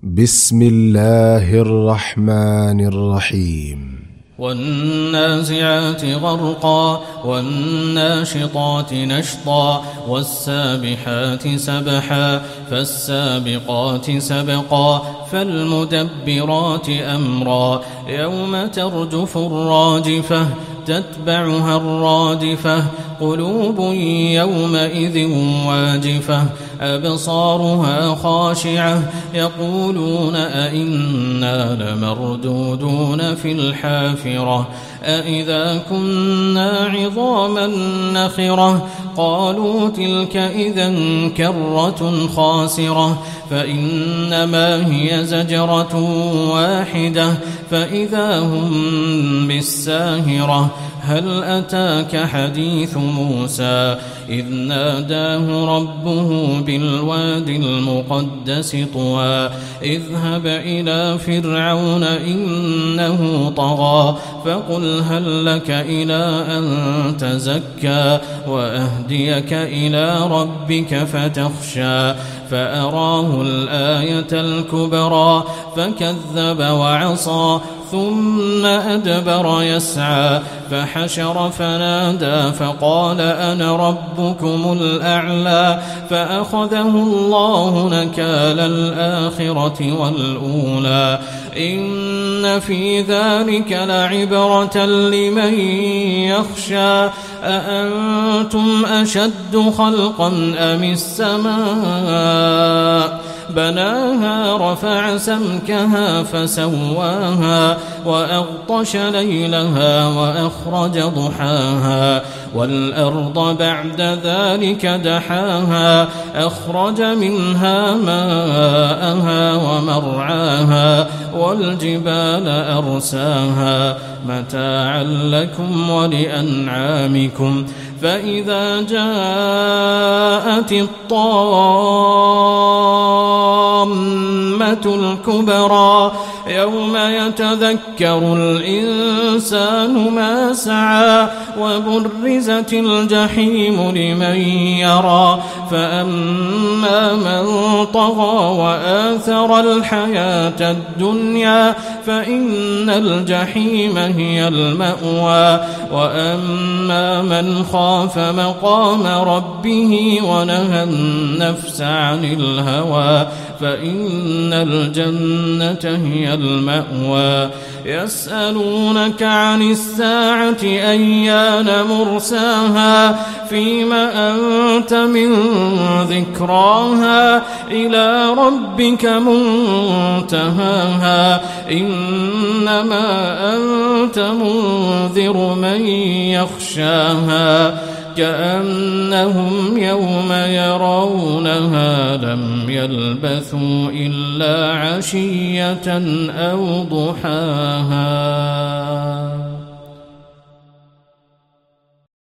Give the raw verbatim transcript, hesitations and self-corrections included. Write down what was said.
بسم الله الرحمن الرحيم والنازعات غرقا والناشطات نشطا والسابحات سبحا فالسابقات سبقا فالمدبرات أمرا يوم ترجف الراجفة تتبعها الرادفة قلوب يومئذ واجفة أبصارها خاشعة يقولون أئنا لمردودون في الحافرة أئذا كنا عظاما نخرة قالوا تلك إذا كرة خاسرة فإنما هي زجرة واحدة فإذا هم بالساهرة هل أتاك حديث موسى إذ ناداه ربه بالواد المقدس طوى اذهب إلى فرعون إنه طغى فقل هل لك إلى أن تزكى وأهديك إلى ربك فتخشى فأراه الآية الكبرى فكذب وعصى ثم أدبر يسعى فحشر فنادى فقال أنا ربكم الأعلى فأخذه الله نكال الآخرة والأولى إن في ذلك لعبرة لمن يخشى أأنتم أشد خلقا أم السماء بناها رفع سمكها فسواها وأغطش ليلها وأخرج ضحاها والأرض بعد ذلك دحاها أخرج منها ماءها ومرعاها والجبال أرساها متاعا لكم ولأنعامكم فإذا جاءت الطامة الكبرى يوم يتذكر الإنسان ما سعى وبرزت الجحيم لمن يرى فأما من طغى وآثر الحياة الدنيا فإن الجحيم هي المأوى وأما من خاف مقام ربه ونهى النفس عن الهوى فإن الجنة هي المأوى يسألونك عن الساعة أيان مرساها فيم أنت من ذكراها إلى ربك منتهاها إنما أنت منذر من يخشاها كأنهم يوم يرونها لم يلبثوا إلا عشية أو ضحاها.